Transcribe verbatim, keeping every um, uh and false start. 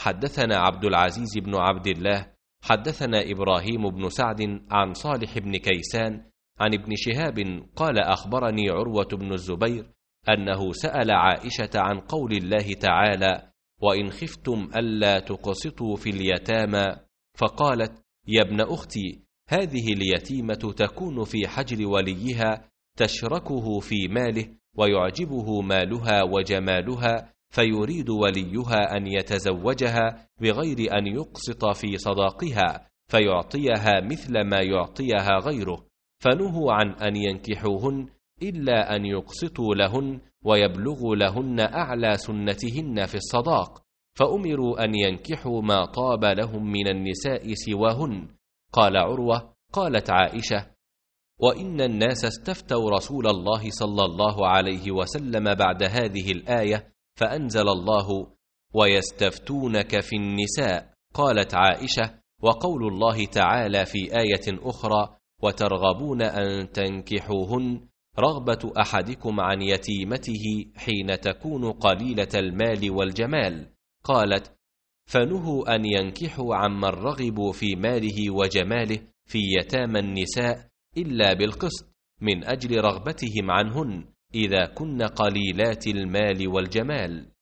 حدثنا عبد العزيز بن عبد الله حدثنا إبراهيم بن سعد عن صالح بن كيسان عن ابن شهاب قال أخبرني عروة بن الزبير أنه سأل عائشة عن قول الله تعالى: وإن خفتم ألا تقسطوا في اليتامى، فقالت: يا ابن أختي، هذه اليتيمة تكون في حجر وليها تشركه في ماله ويعجبه مالها وجمالها، فيريد وليها أن يتزوجها بغير أن يقسط في صداقها فيعطيها مثل ما يعطيها غيره، فنهوا عن أن ينكحوهن إلا أن يقسطوا لهن ويبلغوا لهن أعلى سنتهن في الصداق، فأمروا أن ينكحوا ما طاب لهم من النساء سواهن. قال عروة: قالت عائشة: وإن الناس استفتوا رسول الله صلى الله عليه وسلم بعد هذه الآية فأنزل الله: ويستفتونك في النساء. قالت عائشة: وقول الله تعالى في آية أخرى: وترغبون أن تنكحوهن رغبة أحدكم عن يتيمته حين تكون قليلة المال والجمال. قالت: فنهوا أن ينكحوا عمن رغبوا في ماله وجماله في يتامى النساء إلا بالقسط من أجل رغبتهم عنهن إذا كن قليلات المال والجمال.